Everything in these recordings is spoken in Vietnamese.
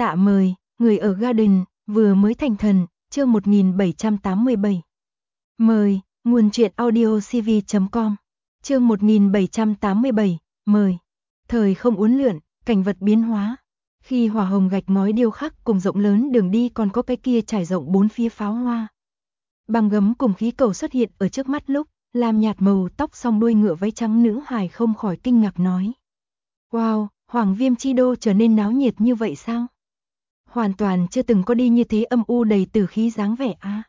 Tạ mời, người ở Garden, vừa mới thành thần, chương 1787. Mời, nguồn truyện audio cv.com, chương 1787, mời. Thời không uốn lượn, cảnh vật biến hóa. Khi hỏa hồng gạch ngói điêu khắc cùng rộng lớn đường đi còn có cái kia trải rộng bốn phía pháo hoa. Băng gấm cùng khí cầu xuất hiện ở trước mắt lúc, làm nhạt màu tóc song đuôi ngựa váy trắng nữ hài không khỏi kinh ngạc nói. Wow, Hoàng Viêm chi đô trở nên náo nhiệt như vậy sao? Hoàn toàn chưa từng có đi như thế âm u đầy tử khí dáng vẻ a.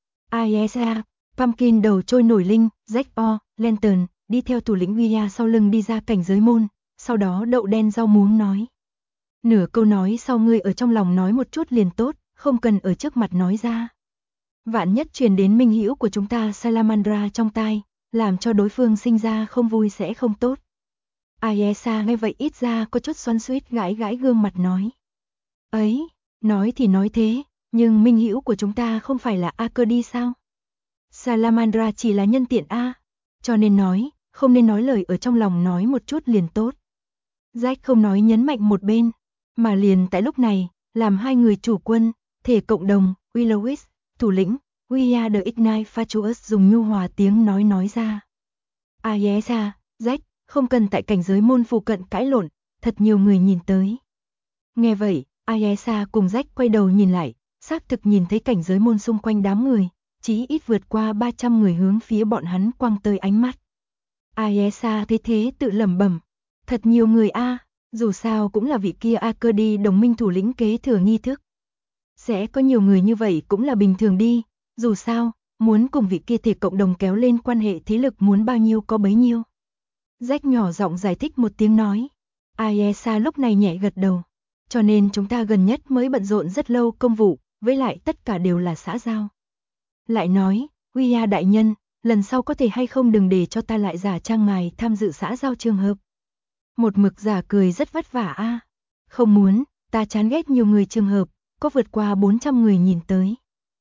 Ayesa, Pumpkin đầu trôi nổi linh, Jack Lantern, đi theo thủ lĩnh Guia sau lưng đi ra cảnh giới môn, sau đó đậu đen rau muống nói. Nửa câu nói sau ngươi ở trong lòng nói một chút liền tốt, không cần ở trước mặt nói ra. Vạn nhất truyền đến minh hữu của chúng ta Salamandra trong tai, làm cho đối phương sinh ra không vui sẽ không tốt. Ayesa nghe vậy ít ra có chút xoắn xuýt gãi gãi gương mặt nói. Ấy, nói thì nói thế, nhưng minh hữu của chúng ta không phải là Akedi sao? Salamandra chỉ là nhân tiện a, cho nên nói, không nên nói lời ở trong lòng nói một chút liền tốt. Jack không nói nhấn mạnh một bên, mà liền tại lúc này, làm hai người chủ quân, thể cộng đồng, Willowis, thủ lĩnh, We are the Ignite Fatuous dùng nhu hòa tiếng nói ra. Ayesa, Jack, không cần tại cảnh giới môn phụ cận cãi lộn, thật nhiều người nhìn tới. Nghe vậy, Ayesa cùng Jack quay đầu nhìn lại, xác thực nhìn thấy cảnh giới môn xung quanh đám người, chí ít vượt qua 300 người hướng phía bọn hắn quăng tới ánh mắt. Ayesa thấy thế tự lẩm bẩm, thật nhiều người a, dù sao cũng là vị kia Akedi đồng minh thủ lĩnh kế thừa nghi thức. Sẽ có nhiều người như vậy cũng là bình thường đi, dù sao, muốn cùng vị kia thể cộng đồng kéo lên quan hệ thế lực muốn bao nhiêu có bấy nhiêu. Jack nhỏ giọng giải thích một tiếng nói. Ayesa lúc này nhẹ gật đầu. Cho nên chúng ta gần nhất mới bận rộn rất lâu công vụ, với lại tất cả đều là xã giao. Lại nói, Guia đại nhân, lần sau có thể hay không đừng để cho ta lại giả trang ngài tham dự xã giao trường hợp. Một mực giả cười rất vất vả a. Không muốn, ta chán ghét nhiều người trường hợp, có vượt qua 400 người nhìn tới.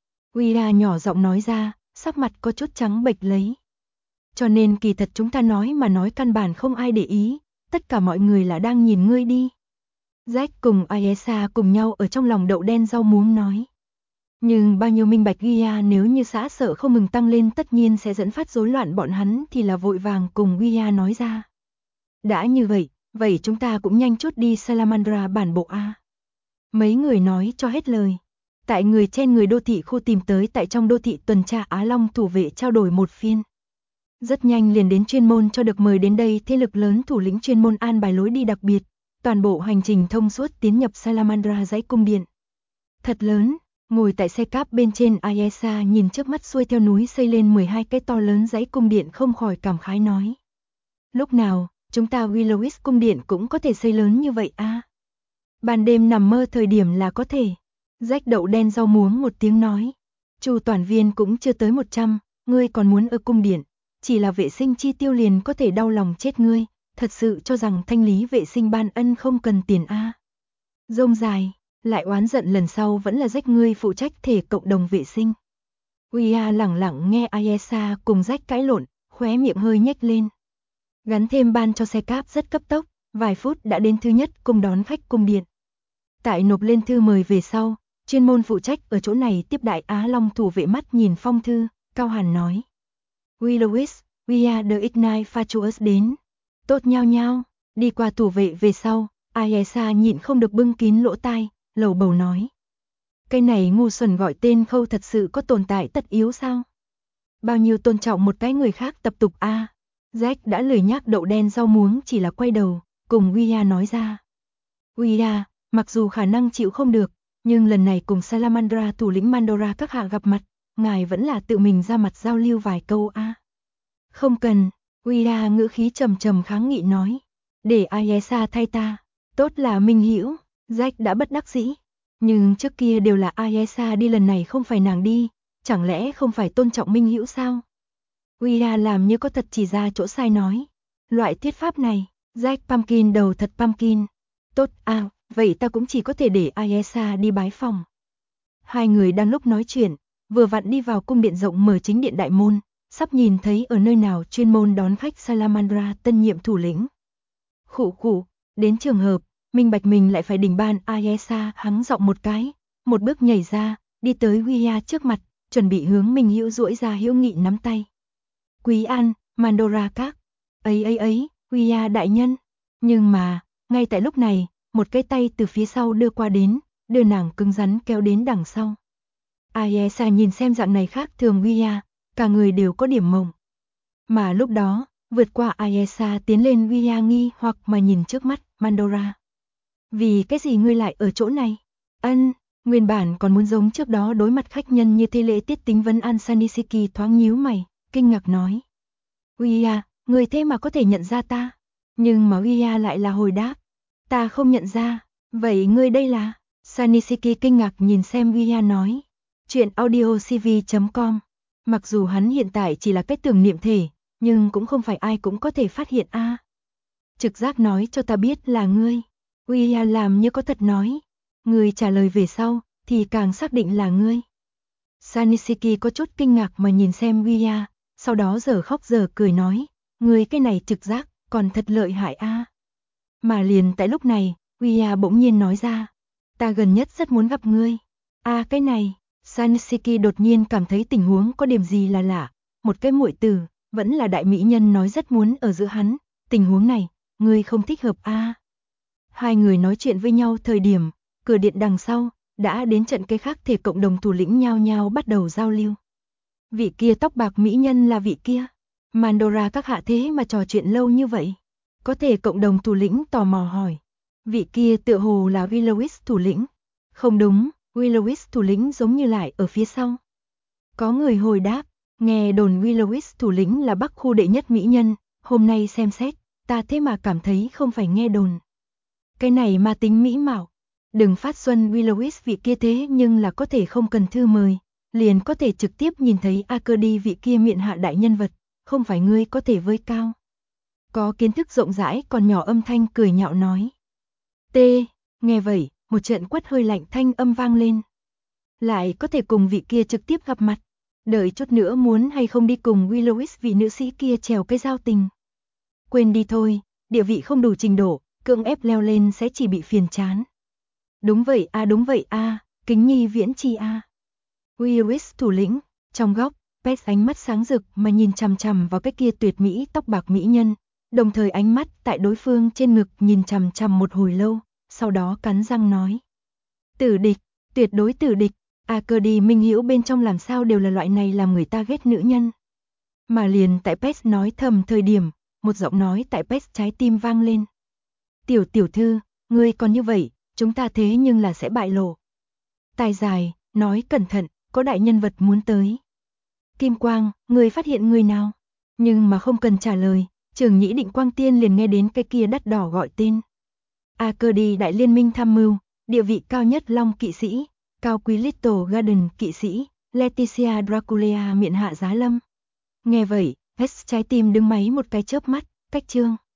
Guia nhỏ giọng nói ra, sắc mặt có chút trắng bệch lấy. Cho nên kỳ thật chúng ta nói mà nói căn bản không ai để ý, tất cả mọi người là đang nhìn ngươi đi. Jack cùng Ayesa cùng nhau ở trong lòng đậu đen rau muống nói. Nhưng bao nhiêu minh bạch Guia nếu như xã sợ không ngừng tăng lên tất nhiên sẽ dẫn phát rối loạn bọn hắn thì là vội vàng cùng Guia nói ra. Đã như vậy chúng ta cũng nhanh chút đi Salamandra bản bộ a. Mấy người nói cho hết lời. Tại người trên người đô thị khu tìm tới tại trong đô thị tuần tra Á Long thủ vệ trao đổi một phiên. Rất nhanh liền đến chuyên môn cho được mời đến đây thế lực lớn thủ lĩnh chuyên môn an bài lối đi đặc biệt. Toàn bộ hành trình thông suốt tiến nhập Salamandra dãy cung điện. Thật lớn, ngồi tại xe cáp bên trên Ayesa nhìn trước mắt xuôi theo núi xây lên 12 cái to lớn dãy cung điện không khỏi cảm khái nói. Lúc nào, chúng ta Willowis cung điện cũng có thể xây lớn như vậy a. Ban đêm nằm mơ thời điểm là có thể. Jack đậu đen rau muống một tiếng nói. Chu toàn viên cũng chưa tới 100, ngươi còn muốn ở cung điện, chỉ là vệ sinh chi tiêu liền có thể đau lòng chết ngươi. Thật sự cho rằng thanh lý vệ sinh ban ân không cần tiền a. Rông dài, lại oán giận lần sau vẫn là Jack ngươi phụ trách thể cộng đồng vệ sinh. Guia lẳng lặng nghe Ayesa cùng Jack cãi lộn, khóe miệng hơi nhếch lên. Gắn thêm ban cho xe cáp rất cấp tốc, vài phút đã đến thứ nhất cùng đón khách cung điện. Tại nộp lên thư mời về sau, chuyên môn phụ trách ở chỗ này tiếp đại Á Long thủ vệ mắt nhìn phong thư, cao hàn nói. Willowis, we are the Ignite Fatuous đến. Tốt nhau nhau, đi qua thủ vệ về sau, Ayesa nhịn không được bưng kín lỗ tai, lầu bầu nói. Cái này ngu xuẩn gọi tên Khâu thật sự có tồn tại tất yếu sao? Bao nhiêu tôn trọng một cái người khác tập tục a. Jack đã lười nhác đậu đen rau muống chỉ là quay đầu, cùng Guia nói ra. Guia, mặc dù khả năng chịu không được, nhưng lần này cùng Salamandra thủ lĩnh Mandora các hạ gặp mặt, ngài vẫn là tự mình ra mặt giao lưu vài câu a. Không cần. Guia ngữ khí trầm trầm kháng nghị nói. Để Ayesa thay ta. Tốt là minh hữu. Jack đã bất đắc dĩ. Nhưng trước kia đều là Ayesa đi lần này không phải nàng đi. Chẳng lẽ không phải tôn trọng minh hữu sao? Guia làm như có thật chỉ ra chỗ sai nói. Loại thuyết pháp này. Jack Pumpkin đầu thật Pumpkin. Tốt vậy ta cũng chỉ có thể để Ayesa đi bái phòng. Hai người đang lúc nói chuyện. Vừa vặn đi vào cung điện rộng mở chính điện đại môn. Sắp nhìn thấy ở nơi nào chuyên môn đón khách Salamandra tân nhiệm thủ lĩnh. Khụ khụ, đến trường hợp, minh bạch mình lại phải đỉnh ban. Ayesa hắng giọng một cái, một bước nhảy ra, đi tới Guya trước mặt, chuẩn bị hướng Minh Hữu duỗi ra hữu nghị nắm tay. Quý An, Mandora các. Ấy, Guya đại nhân. Nhưng mà, ngay tại lúc này, một cái tay từ phía sau đưa qua đến, đưa nàng cứng rắn kéo đến đằng sau. Ayesa nhìn xem dạng này khác thường Guya, cả người đều có điểm mộng. Mà lúc đó, vượt qua Ayesa tiến lên Guya nghi hoặc mà nhìn trước mắt Mandora. Vì cái gì ngươi lại ở chỗ này? Nguyên bản còn muốn giống trước đó đối mặt khách nhân như thế lễ tiết tính vấn an Sanisiki thoáng nhíu mày, kinh ngạc nói. Guya, ngươi thế mà có thể nhận ra ta. Nhưng mà Guya lại là hồi đáp. Ta không nhận ra, vậy ngươi đây là? Sanisiki kinh ngạc nhìn xem Guya nói. Chuyện audiocv.com. Mặc dù hắn hiện tại chỉ là cái tưởng niệm thể, nhưng cũng không phải ai cũng có thể phát hiện a. Trực giác nói cho ta biết là ngươi. Guya làm như có thật nói. Ngươi trả lời về sau, thì càng xác định là ngươi. Sanisiki có chút kinh ngạc mà nhìn xem Guya, sau đó giờ khóc giờ cười nói, ngươi cái này trực giác, còn thật lợi hại a. Mà liền tại lúc này, Guya bỗng nhiên nói ra, ta gần nhất rất muốn gặp ngươi. Cái này, Sanisiki đột nhiên cảm thấy tình huống có điểm gì là lạ, một cái muội tử, vẫn là đại mỹ nhân nói rất muốn ở giữa hắn, tình huống này, ngươi không thích hợp a. Hai người nói chuyện với nhau thời điểm, cửa điện đằng sau, đã đến trận cái khác thể cộng đồng thủ lĩnh nhao nhao bắt đầu giao lưu. Vị kia tóc bạc mỹ nhân là vị kia. Mandora các hạ thế mà trò chuyện lâu như vậy. Có thể cộng đồng thủ lĩnh tò mò hỏi. Vị kia tựa hồ là Willowis thủ lĩnh. Không đúng, Willowis thủ lĩnh giống như lại ở phía sau. Có người hồi đáp, nghe đồn Willowis thủ lĩnh là Bắc khu đệ nhất mỹ nhân, hôm nay xem xét, ta thế mà cảm thấy không phải nghe đồn. Cái này mà tính mỹ mạo. Đừng phát xuân Willowis vị kia thế nhưng là có thể không cần thư mời, liền có thể trực tiếp nhìn thấy Akedi vị kia miện hạ đại nhân vật, không phải ngươi có thể với cao. Có kiến thức rộng rãi còn nhỏ âm thanh cười nhạo nói. Nghe vậy, một trận quất hơi lạnh thanh âm vang lên. Lại có thể cùng vị kia trực tiếp gặp mặt, đợi chút nữa muốn hay không đi cùng Willowis vị nữ sĩ kia trèo cái giao tình. Quên đi thôi, địa vị không đủ trình độ, cưỡng ép leo lên sẽ chỉ bị phiền chán. Đúng vậy kính nhi viễn chi a. Willowis thủ lĩnh, trong góc, Pet ánh mắt sáng rực mà nhìn chằm chằm vào cái kia tuyệt mỹ tóc bạc mỹ nhân, đồng thời ánh mắt tại đối phương trên ngực nhìn chằm chằm một hồi lâu, sau đó cắn răng nói. Tử địch, tuyệt đối tử địch, Akedi Minh Hữu bên trong làm sao đều là loại này làm người ta ghét nữ nhân. Mà liền tại Pet nói thầm thời điểm, một giọng nói tại Pet trái tim vang lên. Tiểu thư, ngươi còn như vậy, chúng ta thế nhưng là sẽ bại lộ. Tai dài, nói cẩn thận, có đại nhân vật muốn tới. Kim Quang, ngươi phát hiện người nào? Nhưng mà không cần trả lời, Trường Nhĩ Định Quang Tiên liền nghe đến cái kia đắt đỏ gọi tên. Akedi Đại Liên Minh tham mưu, địa vị cao nhất Long kỵ sĩ, cao quý Little Garden kỵ sĩ, Leticia Draculea miện hạ giá lâm. Nghe vậy, Pet trái tim đứng máy một cái chớp mắt, cách chương.